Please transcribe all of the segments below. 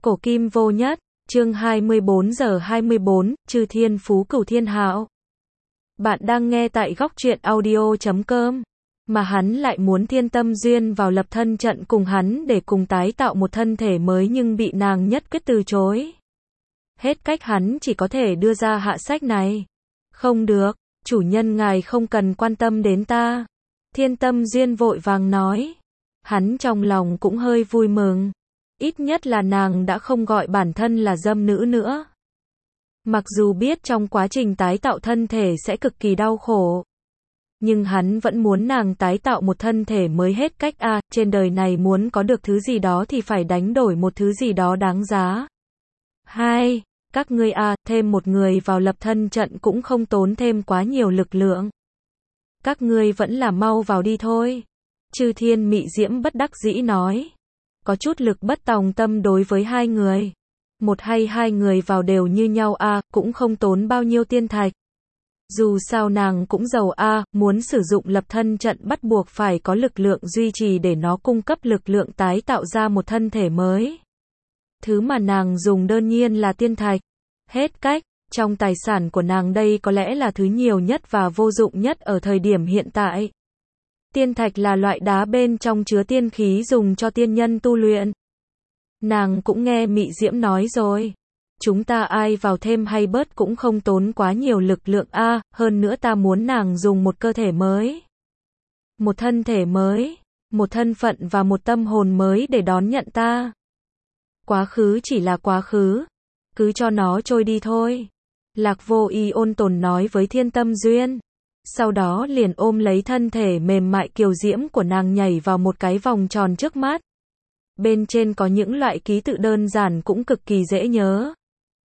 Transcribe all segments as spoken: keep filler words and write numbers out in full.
Cổ kim vô nhất, chương hai mươi bốn giờ hai mươi bốn, Chư Thiên Phú Cửu Thiên Hạo. Bạn đang nghe tại góc truyện audio chấm com. Mà hắn lại muốn Thiên Tâm Duyên vào lập thân trận cùng hắn để cùng tái tạo một thân thể mới nhưng bị nàng nhất quyết từ chối. Hết cách hắn chỉ có thể đưa ra hạ sách này. Không được, chủ nhân ngài không cần quan tâm đến ta. Thiên Tâm Duyên vội vàng nói. Hắn trong lòng cũng hơi vui mừng. Ít nhất là nàng đã không gọi bản thân là dâm nữ nữa. Mặc dù biết trong quá trình tái tạo thân thể sẽ cực kỳ đau khổ. Nhưng hắn vẫn muốn nàng tái tạo một thân thể mới hết cách a, à, trên đời này muốn có được thứ gì đó thì phải đánh đổi một thứ gì đó đáng giá. Hai, các ngươi a, à, thêm một người vào lập thân trận cũng không tốn thêm quá nhiều lực lượng. Các ngươi vẫn là mau vào đi thôi. Chư Thiên Mị Diễm bất đắc dĩ nói. Có chút lực bất tòng tâm đối với hai người. Một hay hai người vào đều như nhau a, à, cũng không tốn bao nhiêu tiên thạch. Dù sao nàng cũng giàu a, à, muốn sử dụng lập thân trận bắt buộc phải có lực lượng duy trì để nó cung cấp lực lượng tái tạo ra một thân thể mới. Thứ mà nàng dùng đơn nhiên là tiên thạch. Hết cách, trong tài sản của nàng đây có lẽ là thứ nhiều nhất và vô dụng nhất ở thời điểm hiện tại. Tiên thạch là loại đá bên trong chứa tiên khí dùng cho tiên nhân tu luyện. Nàng cũng nghe Mị Diễm nói rồi. Chúng ta ai vào thêm hay bớt cũng không tốn quá nhiều lực lượng a, à, hơn nữa ta muốn nàng dùng một cơ thể mới. Một thân thể mới, một thân phận và một tâm hồn mới để đón nhận ta. Quá khứ chỉ là quá khứ, cứ cho nó trôi đi thôi. Lạc Vô Y ôn tồn nói với Thiên Tâm Duyên. Sau đó liền ôm lấy thân thể mềm mại kiều diễm của nàng nhảy vào một cái vòng tròn trước mắt. Bên trên có những loại ký tự đơn giản cũng cực kỳ dễ nhớ.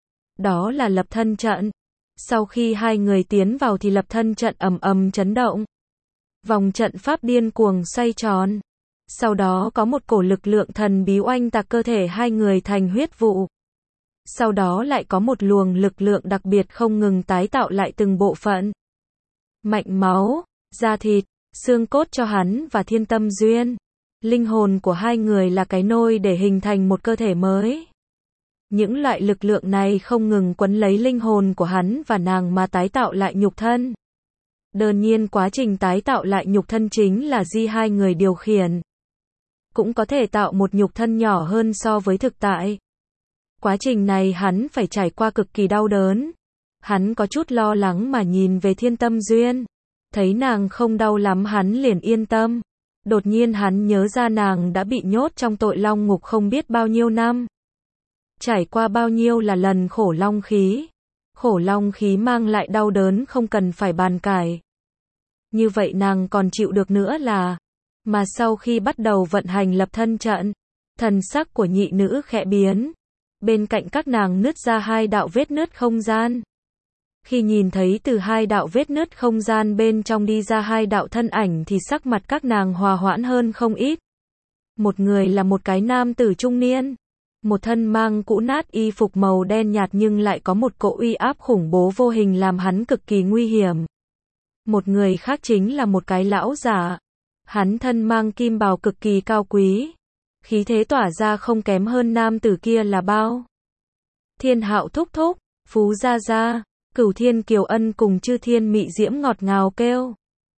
Đó là lập thân trận. Sau khi hai người tiến vào thì lập thân trận ầm ầm chấn động. Vòng trận pháp điên cuồng xoay tròn. Sau đó có một cổ lực lượng thần bí oanh tạc cơ thể hai người thành huyết vụ. Sau đó lại có một luồng lực lượng đặc biệt không ngừng tái tạo lại từng bộ phận. Mạnh máu, da thịt, xương cốt cho hắn và Thiên Tâm Duyên. Linh hồn của hai người là cái nôi để hình thành một cơ thể mới. Những loại lực lượng này không ngừng quấn lấy linh hồn của hắn và nàng mà tái tạo lại nhục thân. Đơn nhiên quá trình tái tạo lại nhục thân chính là di hai người điều khiển. Cũng có thể tạo một nhục thân nhỏ hơn so với thực tại. Quá trình này hắn phải trải qua cực kỳ đau đớn. Hắn có chút lo lắng mà nhìn về Thiên Tâm Duyên. Thấy nàng không đau lắm hắn liền yên tâm. Đột nhiên hắn nhớ ra nàng đã bị nhốt trong tội long ngục không biết bao nhiêu năm. Trải qua bao nhiêu là lần khổ long khí. Khổ long khí mang lại đau đớn không cần phải bàn cãi. Như vậy nàng còn chịu được nữa là. Mà sau khi bắt đầu vận hành lập thân trận, thần sắc của nhị nữ khẽ biến. Bên cạnh các nàng nứt ra hai đạo vết nứt không gian. Khi nhìn thấy từ hai đạo vết nứt không gian bên trong đi ra hai đạo thân ảnh thì sắc mặt các nàng hòa hoãn hơn không ít. Một người là một cái nam tử trung niên. Một thân mang cũ nát y phục màu đen nhạt nhưng lại có một cỗ uy áp khủng bố vô hình làm hắn cực kỳ nguy hiểm. Một người khác chính là một cái lão giả. Hắn thân mang kim bào cực kỳ cao quý. Khí thế tỏa ra không kém hơn nam tử kia là bao. Thiên Hạo thúc thúc, Phú gia gia, Cửu Thiên Kiều Ân cùng Chư Thiên Mị Diễm ngọt ngào kêu.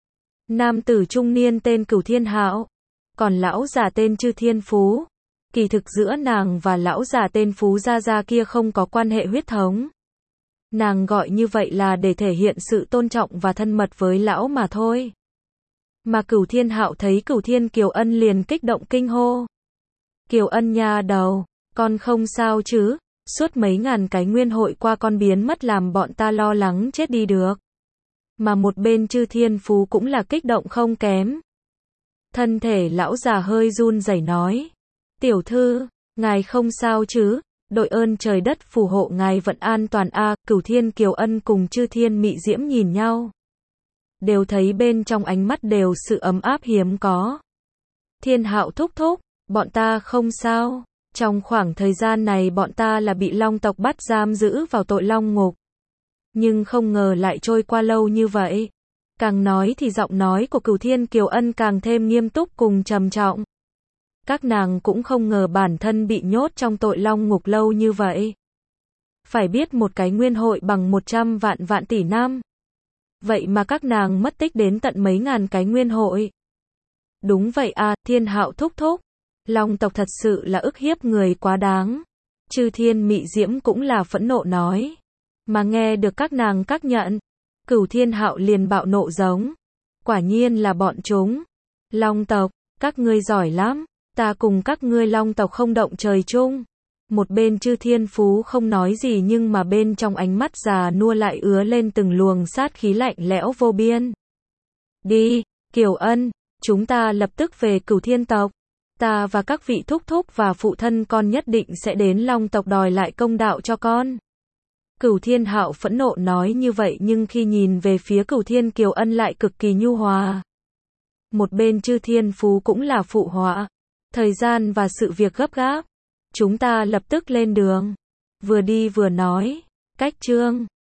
Nam tử trung niên tên Cửu Thiên Hạo, còn lão già tên Chư Thiên Phú. Kỳ thực giữa nàng và lão già tên Phú gia gia kia không có quan hệ huyết thống. Nàng gọi như vậy là để thể hiện sự tôn trọng và thân mật với lão mà thôi. Mà Cửu Thiên Hạo thấy Cửu Thiên Kiều Ân liền kích động kinh hô. Kiều Ân nha đầu, con không sao chứ? Suốt mấy ngàn cái nguyên hội qua con biến mất làm bọn ta lo lắng chết đi được. Mà một bên Chư Thiên Phú cũng là kích động không kém. Thân thể lão già hơi run rẩy nói. Tiểu thư, ngài không sao chứ? Đội ơn trời đất phù hộ ngài vận an toàn a. À, Cửu Thiên Kiều Ân cùng Chư Thiên Mị Diễm nhìn nhau. Đều thấy bên trong ánh mắt đều sự ấm áp hiếm có. Thiên Hạo thúc thúc, bọn ta không sao. Trong khoảng thời gian này bọn ta là bị long tộc bắt giam giữ vào tội long ngục. Nhưng không ngờ lại trôi qua lâu như vậy. Càng nói thì giọng nói của Cửu Thiên Kiều Ân càng thêm nghiêm túc cùng trầm trọng. Các nàng cũng không ngờ bản thân bị nhốt trong tội long ngục lâu như vậy. Phải biết một cái nguyên hội bằng một trăm vạn vạn tỷ năm. Vậy mà các nàng mất tích đến tận mấy ngàn cái nguyên hội. Đúng vậy à, Thiên Hạo thúc thúc. Long tộc thật sự là ức hiếp người quá đáng. Chư Thiên Mị Diễm cũng là phẫn nộ nói. Mà nghe được các nàng các nhận. Cửu Thiên Hạo liền bạo nộ giống. Quả nhiên là bọn chúng. Long tộc, các ngươi giỏi lắm. Ta cùng các ngươi long tộc không động trời chung. Một bên Chư Thiên Phú không nói gì nhưng mà bên trong ánh mắt già nua lại ứa lên từng luồng sát khí lạnh lẽo vô biên. Đi, Kiều Ân, chúng ta lập tức về Cửu Thiên tộc. Ta và các vị thúc thúc và phụ thân con nhất định sẽ đến long tộc đòi lại công đạo cho con. Cửu Thiên Hạo phẫn nộ nói như vậy nhưng khi nhìn về phía Cửu Thiên Kiều Ân lại cực kỳ nhu hòa. Một bên Chư Thiên Phú cũng là phụ họa. Thời gian và sự việc gấp gáp. Chúng ta lập tức lên đường. Vừa đi vừa nói. Cách chương